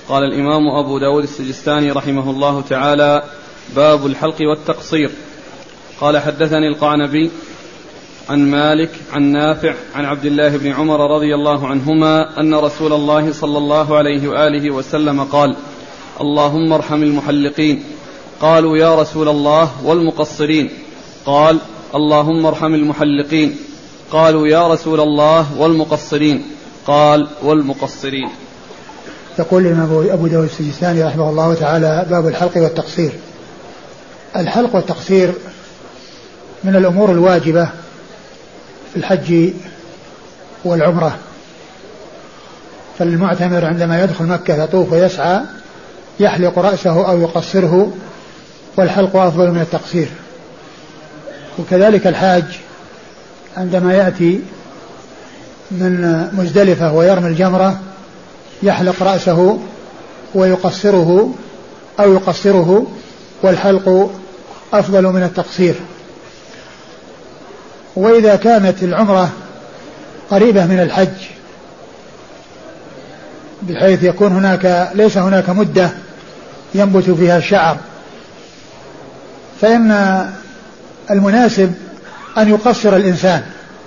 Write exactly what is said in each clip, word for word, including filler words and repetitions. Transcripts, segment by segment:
قال الإمام أبو داود السجستاني رحمه الله تعالى: باب الحلق والتقصير. قال: حدثني القعنبي عن مالك عن نافع عن عبد الله بن عمر رضي الله عنهما أن رسول الله صلى الله عليه وآله وسلم قال: اللهم ارحم المحلقين. قالوا: يا رسول الله والمقصرين؟ قال: اللهم ارحم المحلقين. قالوا: يا رسول الله والمقصرين؟ قال: والمقصرين. يقول الإمام أبو داود السجستاني رحمه الله تعالى: باب الحلق والتقصير. الحلق والتقصير من الأمور الواجبة في الحج والعمرة، فالمعتمر عندما يدخل مكة يطوف ويسعى يحلق رأسه أو يقصره، والحلق أفضل من التقصير. وكذلك الحاج عندما يأتي من مزدلفة ويرمي الجمرة يحلق رأسه ويقصره أو يقصره، والحلق أفضل من التقصير. وإذا كانت العمرة قريبة من الحج بحيث يكون هناك ليس هناك مدة ينبت فيها الشعر، فإن المناسب أن يقصر الإنسان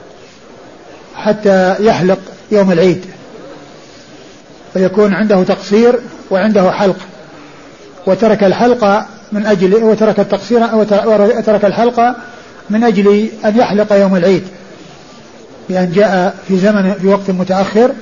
حتى يحلق يوم العيد، فيكون عنده تقصير وعنده حلق، وترك الحلق من أجل وترك التقصير وترك الحلق من أجل أن يحلق يوم العيد، لأن جاء في زمن في وقت متأخر،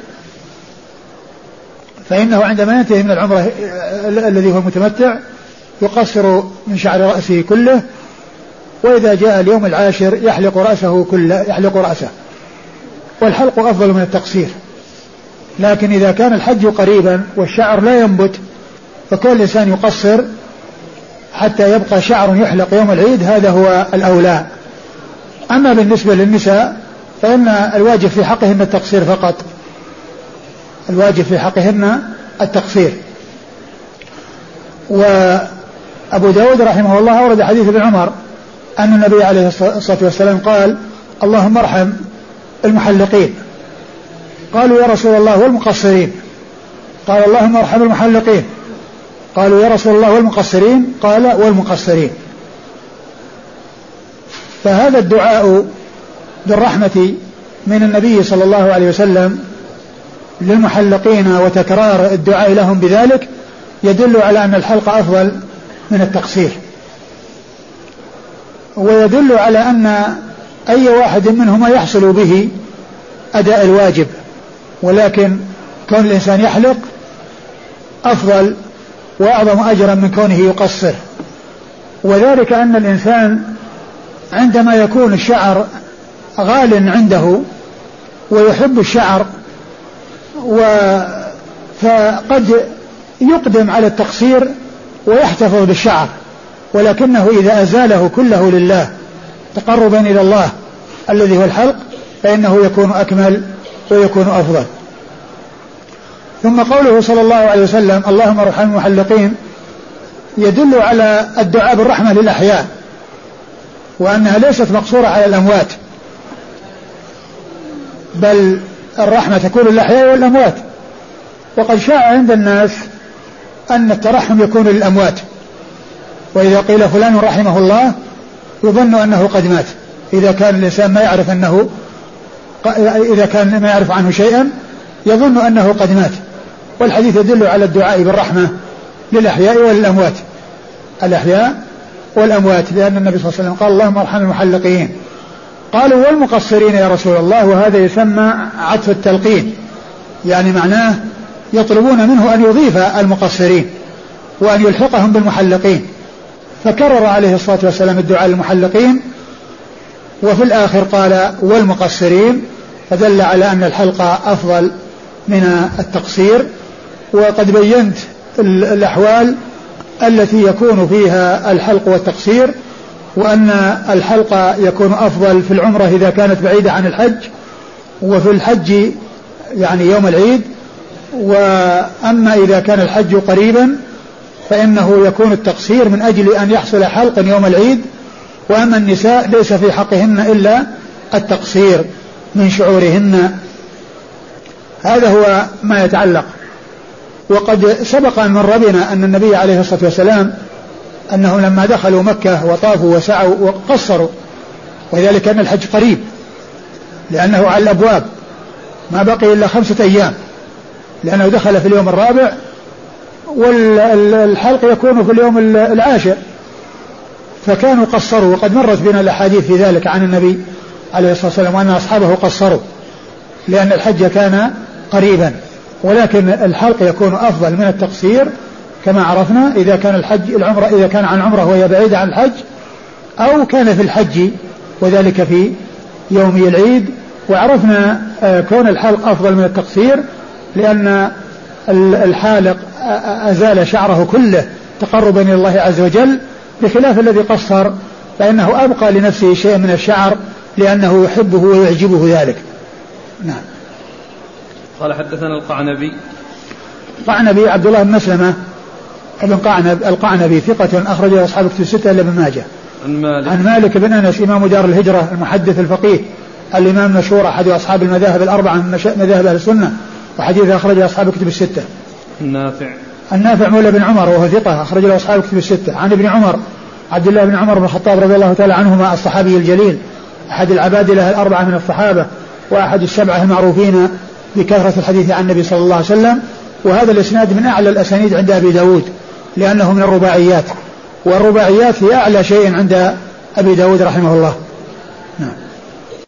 فإنه عندما ينتهي من العمرة الذي هو متمتع يقصر من شعر رأسه كله، وإذا جاء اليوم العاشر يحلق رأسه كله يحلق رأسه، والحلق أفضل من التقصير. لكن إذا كان الحج قريبا والشعر لا ينبت فكل إنسان يقصر حتى يبقى شعر يحلق يوم العيد، هذا هو الأولى. أما بالنسبة للنساء فإن الواجب في حقهن التقصير فقط، الواجب في حقهن التقصير. وأبو داود رحمه الله أورد حديث ابن عمر أن النبي عليه الصلاة والسلام قال: اللهم ارحم المحلقين. قالوا: يا رسول الله والمقصرين؟ قال: اللهم ارحم المحلقين. قالوا: يا رسول الله والمقصرين؟ قال: والمقصرين. فهذا الدعاء بالرحمة من النبي صلى الله عليه وسلم للمحلقين وتكرار الدعاء لهم بذلك يدل على أن الحلق أفضل من التقصير، ويدل على أن أي واحد منهما يحصل به أداء الواجب، ولكن كون الإنسان يحلق أفضل وأعظم أجرا من كونه يقصر. وذلك أن الإنسان عندما يكون الشعر غال عنده ويحب الشعر فقد يقدم على التقصير ويحتفظ بالشعر، ولكنه إذا أزاله كله لله تقربا إلى الله الذي هو الحلق فإنه يكون أكمل ويكون أفضل. ثم قوله صلى الله عليه وسلم: اللهم ارحم المحلقين، يدل على الدعاء بالرحمة للأحياء، وأنها ليست مقصورة على الأموات، بل الرحمة تكون للأحياء والأموات. وقد شاع عند الناس أن الترحم يكون للأموات، وإذا قيل فلان رحمه الله يظن أنه قد مات، إذا كان الإنسان ما يعرف أنه إذا كان ما يعرف عنه شيئا يظن أنه قد مات. والحديث يدل على الدعاء بالرحمة للأحياء والأموات، الأحياء والأموات، لأن النبي صلى الله عليه وسلم قال: اللهم ارحم المحلقين. قالوا: والمقصرين يا رسول الله؟ وهذا يسمى عطف التلقين، يعني معناه يطلبون منه أن يضيف المقصرين وأن يلحقهم بالمحلقين، فكرر عليه الصلاة والسلام الدعاء للمحلقين، وفي الآخر قال: والمقصرين، فدل على أن الحلق أفضل من التقصير. وقد بينت الأحوال التي يكون فيها الحلق والتقصير، وأن الحلق يكون أفضل في العمرة إذا كانت بعيدة عن الحج، وفي الحج يعني يوم العيد. وأما إذا كان الحج قريبا فإنه يكون التقصير من أجل أن يحصل حلق يوم العيد. وأما النساء ليس في حقهن إلا التقصير من شعورهن. هذا هو ما يتعلق وقد سبق أن مر بنا أن النبي عليه الصلاة والسلام أنهم لما دخلوا مكة وطافوا وسعوا وقصروا، وذلك أن الحج قريب لأنه على الأبواب ما بقي إلا خمسة أيام، لأنه دخل في اليوم الرابع والحلق يكون في اليوم العاشر، فكانوا قصروا. وقد مرت بنا الأحاديث في ذلك عن النبي عليه الصلاة والسلام وأن أصحابه قصروا لأن الحج كان قريبا، ولكن الحلق يكون أفضل من التقصير كما عرفنا إذا كان الحج العمرة إذا كان عن عمره وهي بعيدة عن الحج، أو كان في الحج وذلك في يوم العيد. وعرفنا كون الحلق أفضل من التقصير لأن الحالق أزال شعره كله تقربا إلى الله عز وجل، بخلاف الذي قصر فإنه أبقى لنفسه شيء من الشعر لأنه يحبه ويعجبه ذلك. نعم. قال حدثنا القعنبي. القعنبي عبد الله بن مسلمة ابن قعنب القعنبي ثقة أخرج له أصحاب كتب الستة إلا ابن ماجه. عن مالك. عن مالك بن أنس إمام دار الهجرة المحدث الفقيه الإمام المشهور أحد أصحاب المذاهب الأربعة من مذاهب أهل السنة، وحديث أخرج أصحاب كتب الستة. النافع. النافع مولى بن عمر وهو ثقة أخرج له أصحاب كتب الستة. عن ابن عمر عبد الله بن عمر بن الخطاب رضي الله تعالى عنهما الصحابي الجليل أحد العبادلة الأربعة من الصحابة وأحد السبعة المعروفين بكثرة الحديث عن النبي صلى الله عليه وسلم. وهذا الإسناد من أعلى الأسانيد عند أبي داود لأنه من الرباعيات، والرباعيات هي أعلى شيء عند أبي داود رحمه الله. نعم.